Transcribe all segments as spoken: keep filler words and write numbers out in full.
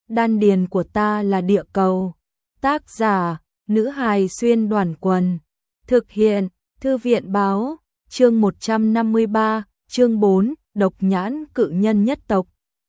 đan điền của ta là địa cầu. Tác giả, nữ hài xuyên đoàn quần. Thực hiện, thư viện báo, chương một trăm năm mươi ba, chương bốn, độc nhãn cự nhân nhất tộc.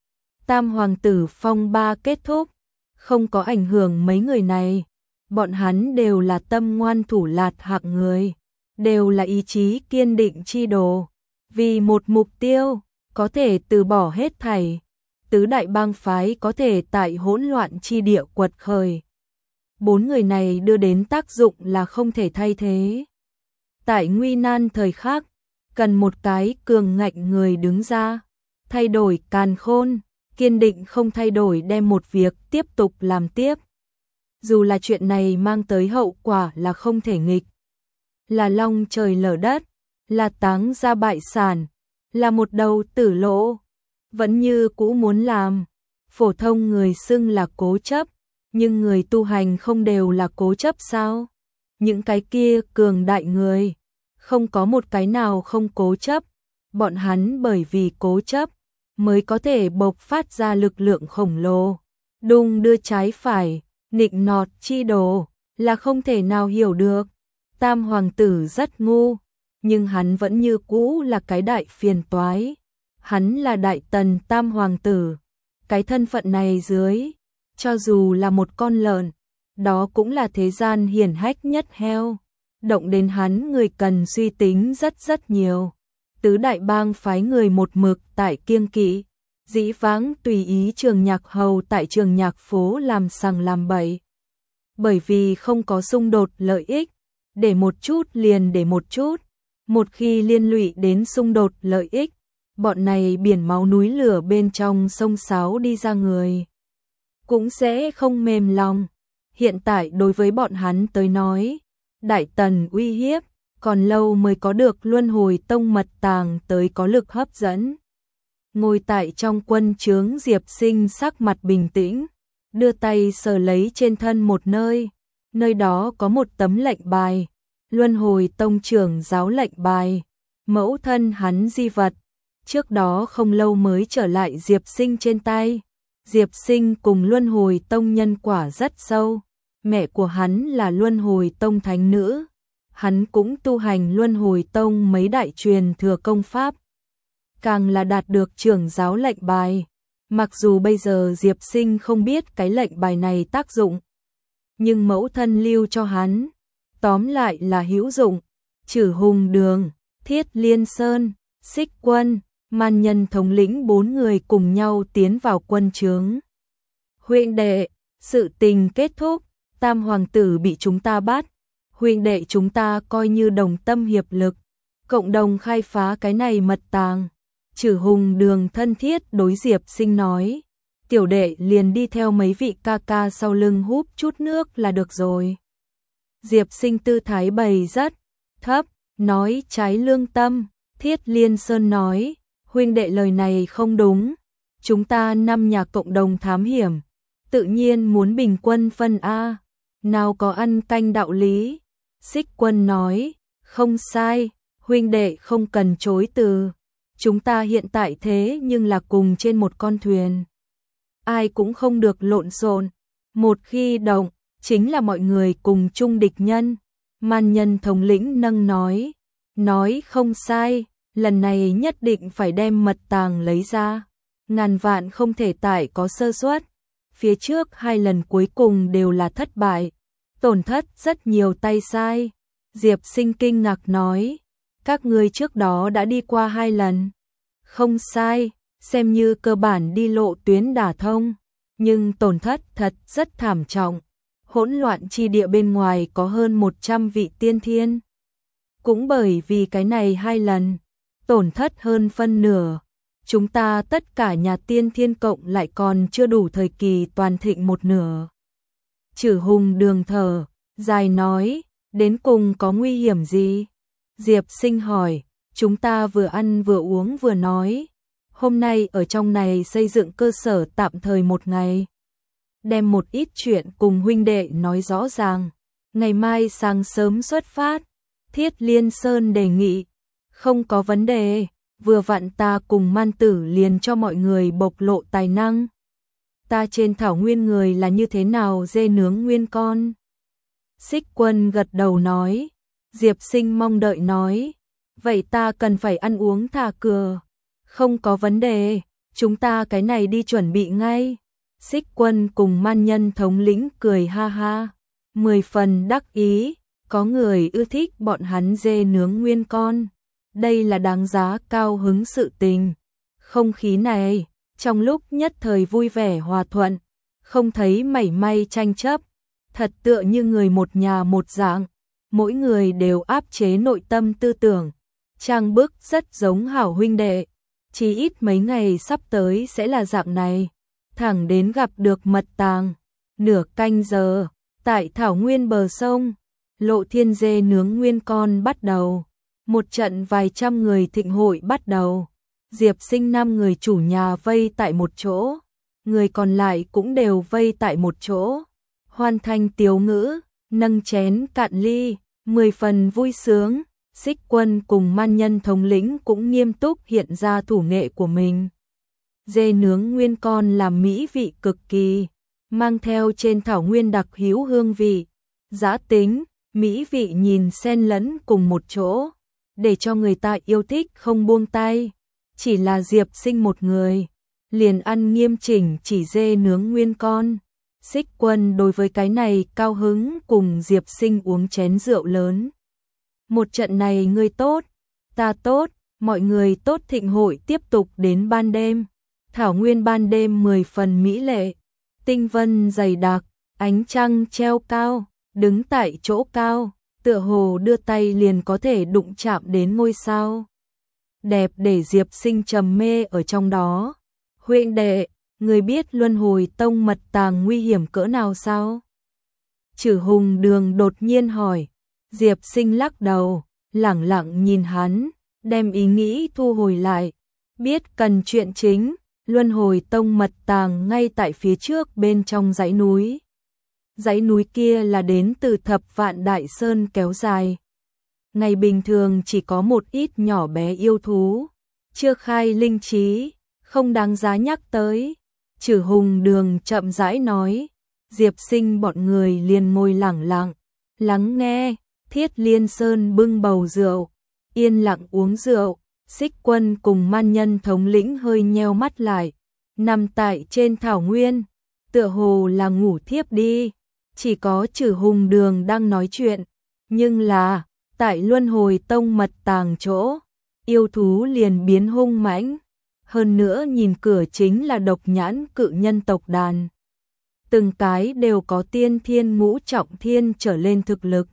Tam hoàng tử phong ba kết thúc, không có ảnh hưởng mấy người này. Bọn hắn đều là tâm ngoan thủ lạt hạng người, đều là ý chí kiên định chi đồ. Vì một mục tiêu, có thể từ bỏ hết thảy. Tứ đại bang phái có thể tại hỗn loạn chi địa quật khởi. Bốn người này đưa đến tác dụng là không thể thay thế. Tại nguy nan thời khắc, cần một cái cường ngạnh người đứng ra, thay đổi càn khôn, kiên định không thay đổi đem một việc tiếp tục làm tiếp. Dù là chuyện này mang tới hậu quả là không thể nghịch, là long trời lở đất, là táng gia bại sản, là một đầu tử lỗ, vẫn như cũ muốn làm. Phổ thông người xưng là cố chấp, nhưng người tu hành không đều là cố chấp sao? Những cái kia cường đại người, không có một cái nào không cố chấp. Bọn hắn bởi vì cố chấp, mới có thể bộc phát ra lực lượng khổng lồ. Đung đưa trái phải, nịnh nọt chi đồ, là không thể nào hiểu được. Tam hoàng tử rất ngu, nhưng hắn vẫn như cũ là cái đại phiền toái. Hắn là đại tần tam hoàng tử. Cái thân phận này dưới, cho dù là một con lợn, đó cũng là thế gian hiển hách nhất heo. Động đến hắn người cần suy tính rất rất nhiều. Tứ đại bang phái người một mực tại kiêng kỵ, dĩ vãng tùy ý Trường Nhạc Hầu tại Trường Nhạc phố làm sằng làm bậy. Bởi vì không có xung đột lợi ích, để một chút liền để một chút, một khi liên lụy đến xung đột lợi ích, bọn này biển máu núi lửa bên trong sông sáo đi ra người, cũng sẽ không mềm lòng. Hiện tại đối với bọn hắn tới nói, Đại Tần uy hiếp, còn lâu mới có được Luân Hồi Tông mật tàng tới có lực hấp dẫn. Ngồi tại trong quân trướng Diệp Sinh sắc mặt bình tĩnh, đưa tay sờ lấy trên thân một nơi, nơi đó có một tấm lệnh bài, Luân Hồi Tông trưởng giáo lệnh bài, mẫu thân hắn di vật, trước đó không lâu mới trở lại Diệp Sinh trên tay. Diệp Sinh cùng Luân Hồi Tông nhân quả rất sâu, mẹ của hắn là Luân Hồi Tông thánh nữ, hắn cũng tu hành Luân Hồi Tông mấy đại truyền thừa công pháp, càng là đạt được trưởng giáo lệnh bài. Mặc dù bây giờ Diệp Sinh không biết cái lệnh bài này tác dụng, nhưng mẫu thân lưu cho hắn, tóm lại là hữu dụng. Trử Hùng Đường, Thiết Liên Sơn, Xích Quân, Man Nhân thống lĩnh bốn người cùng nhau tiến vào quân trướng. Huynh đệ, sự tình kết thúc, tam hoàng tử bị chúng ta bắt, huynh đệ chúng ta coi như đồng tâm hiệp lực, cộng đồng khai phá cái này mật tàng. Trử Hùng Đường thân thiết đối Diệp Sinh nói, tiểu đệ liền đi theo mấy vị ca ca sau lưng húp chút nước là được rồi. Diệp Sinh tư thái bày rất thấp, nói trái lương tâm. Thiết Liên Sơn nói, huynh đệ lời này không đúng, chúng ta năm nhà cộng đồng thám hiểm, tự nhiên muốn bình quân phân A, nào có ăn canh đạo lý. Xích Quân nói, không sai, huynh đệ không cần chối từ, chúng ta hiện tại thế nhưng là cùng trên một con thuyền, ai cũng không được lộn xộn, một khi động, chính là mọi người cùng chung địch nhân. Man Nhân thống lĩnh nâng nói, nói không sai, lần này nhất định phải đem mật tàng lấy ra, ngàn vạn không thể tại có sơ suất. Phía trước hai lần cuối cùng đều là thất bại, tổn thất rất nhiều tay sai. Diệp Sinh kinh ngạc nói, các ngươi trước đó đã đi qua hai lần. Không sai, xem như cơ bản đi lộ tuyến đả thông, nhưng tổn thất thật rất thảm trọng. Hỗn loạn chi địa bên ngoài có hơn một trăm vị tiên thiên. Cũng bởi vì cái này hai lần, tổn thất hơn phân nửa. Chúng ta tất cả nhà tiên thiên cộng lại còn chưa đủ thời kỳ toàn thịnh một nửa. Trử Hùng Đường thở dài nói, đến cùng có nguy hiểm gì? Diệp Sinh hỏi, chúng ta vừa ăn vừa uống vừa nói, hôm nay ở trong này xây dựng cơ sở tạm thời một ngày, đem một ít chuyện cùng huynh đệ nói rõ ràng, ngày mai sáng sớm xuất phát. Thiết Liên Sơn đề nghị, không có vấn đề, vừa vặn ta cùng Man Tử liền cho mọi người bộc lộ tài năng. ta trên thảo nguyên người là như thế nào dê nướng nguyên con. Xích Quân gật đầu nói. Diệp Sinh mong đợi nói. Vậy ta cần phải ăn uống thả cửa. Không có vấn đề, chúng ta cái này đi chuẩn bị ngay. Xích Quân cùng man nhân thống lĩnh cười ha ha. Mười phần đắc ý, có người ưa thích bọn hắn dê nướng nguyên con. Đây là đáng giá cao hứng sự tình. Không khí này, trong lúc nhất thời vui vẻ hòa thuận, không thấy mảy may tranh chấp. Thật tựa như người một nhà một dạng, mỗi người đều áp chế nội tâm tư tưởng. Trang bức rất giống hảo huynh đệ, chỉ ít mấy ngày sắp tới sẽ là dạng này. Thẳng đến gặp được mật tàng, nửa canh giờ, tại thảo nguyên bờ sông, Lộ Thiên dê nướng nguyên con bắt đầu. Một trận vài trăm người thịnh hội bắt đầu. Diệp Sinh năm người chủ nhà vây tại một chỗ, người còn lại cũng đều vây tại một chỗ. Hoàn thành tiếu ngữ, nâng chén cạn ly, mười phần vui sướng. Xích Quân cùng man nhân thống lĩnh cũng nghiêm túc hiện ra thủ nghệ của mình. Dê nướng nguyên con làm mỹ vị cực kỳ, mang theo trên thảo nguyên đặc hữu hương vị, giá tính, mỹ vị nhìn xen lẫn cùng một chỗ, để cho người ta yêu thích không buông tay. Chỉ là Diệp Sinh một người, liền ăn nghiêm chỉnh chỉ dê nướng nguyên con. Xích Quân đối với cái này cao hứng cùng Diệp Sinh uống chén rượu lớn. Một trận này ngươi tốt, ta tốt, mọi người tốt thịnh hội tiếp tục đến ban đêm. Thảo nguyên ban đêm mười phần mỹ lệ, tinh vân dày đặc, ánh trăng treo cao, đứng tại chỗ cao, tựa hồ đưa tay liền có thể đụng chạm đến ngôi sao. Đẹp để Diệp Sinh trầm mê ở trong đó. Huynh đệ, người biết Luân Hồi Tông mật tàng nguy hiểm cỡ nào sao? Chử Hùng Đường đột nhiên hỏi. Diệp Sinh lắc đầu, lẳng lặng nhìn hắn, đem ý nghĩ thu hồi lại. Biết cần chuyện chính, Luân Hồi Tông mật tàng ngay tại phía trước bên trong dãy núi. Dãy núi kia là đến từ thập vạn đại sơn kéo dài. Ngày bình thường chỉ có một ít nhỏ bé yêu thú, chưa khai linh trí, không đáng giá nhắc tới. Chử Hùng Đường chậm rãi nói. Diệp Sinh bọn người liền ngồi lẳng lặng, lắng nghe. Thiết Liên Sơn bưng bầu rượu, yên lặng uống rượu. Xích Quân cùng man nhân thống lĩnh hơi nheo mắt lại, nằm tại trên thảo nguyên, tựa hồ là ngủ thiếp đi. Chỉ có Chử Hùng Đường đang nói chuyện, nhưng là tại Luân Hồi Tông mật tàng chỗ, yêu thú liền biến hung mãnh. Hơn nữa nhìn cửa chính là độc nhãn cự nhân tộc đàn. Từng cái đều có tiên thiên ngũ trọng thiên trở lên thực lực.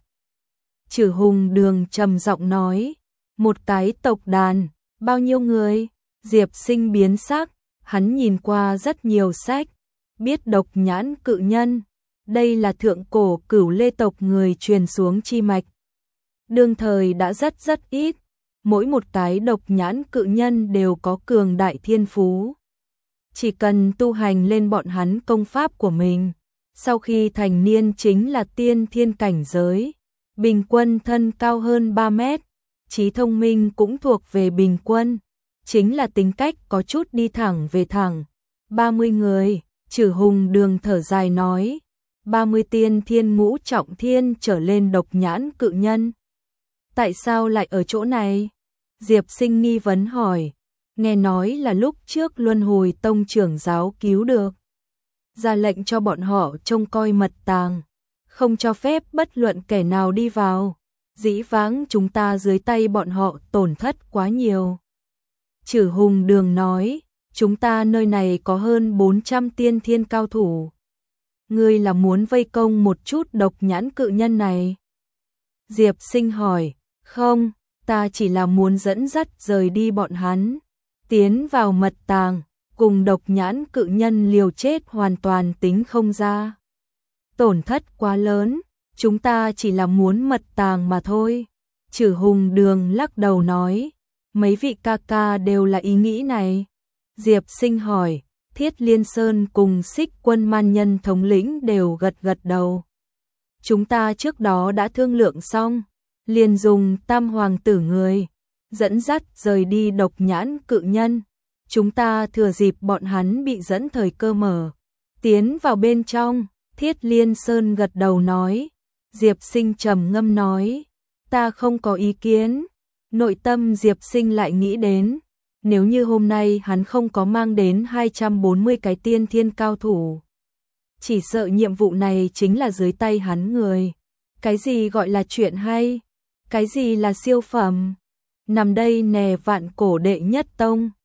Chử Hùng Đường trầm giọng nói. Một cái tộc đàn, bao nhiêu người? Diệp Sinh biến sắc, hắn nhìn qua rất nhiều sách, biết độc nhãn cự nhân. Đây là thượng cổ Cửu Lê tộc người truyền xuống chi mạch. Đương thời đã rất rất ít, mỗi một cái độc nhãn cự nhân đều có cường đại thiên phú. Chỉ cần tu hành lên bọn hắn công pháp của mình, sau khi thành niên chính là tiên thiên cảnh giới, bình quân thân cao hơn ba mét, trí thông minh cũng thuộc về bình quân, chính là tính cách có chút đi thẳng về thẳng. ba mươi người, Chử Hùng Đường thở dài nói, ba mươi tiên thiên ngũ trọng thiên trở lên độc nhãn cự nhân. Tại sao lại ở chỗ này? Diệp Sinh nghi vấn hỏi. Nghe nói là lúc trước Luân Hồi Tông trưởng giáo cứu được, ra lệnh cho bọn họ trông coi mật tàng, không cho phép bất luận kẻ nào đi vào. Dĩ vãng chúng ta dưới tay bọn họ tổn thất quá nhiều. Chử Hùng Đường nói, chúng ta nơi này có hơn bốn trăm tiên thiên cao thủ. Ngươi là muốn vây công một chút độc nhãn cự nhân này? Diệp Sinh hỏi, không, ta chỉ là muốn dẫn dắt rời đi bọn hắn, tiến vào mật tàng, cùng độc nhãn cự nhân liều chết hoàn toàn tính không ra. Tổn thất quá lớn, chúng ta chỉ là muốn mật tàng mà thôi. Chử Hùng Đường lắc đầu nói, mấy vị ca ca đều là ý nghĩ này. Diệp Sinh hỏi, Thiết Liên Sơn cùng Xích Quân man nhân thống lĩnh đều gật gật đầu. Chúng ta trước đó đã thương lượng xong, liền dùng tam hoàng tử người, dẫn dắt rời đi độc nhãn cự nhân. Chúng ta thừa dịp bọn hắn bị dẫn thời cơ mở, Tiến vào bên trong, Thiết Liên Sơn gật đầu nói. Diệp Sinh trầm ngâm nói, ta không có ý kiến. Nội tâm Diệp Sinh lại nghĩ đến, nếu như hôm nay hắn không có mang đến hai trăm bốn mươi cái tiên thiên cao thủ, chỉ sợ nhiệm vụ này chính là dưới tay hắn người. Cái gì gọi là chuyện hay? Cái gì là siêu phẩm? Nằm đây nè, vạn cổ đệ nhất tông,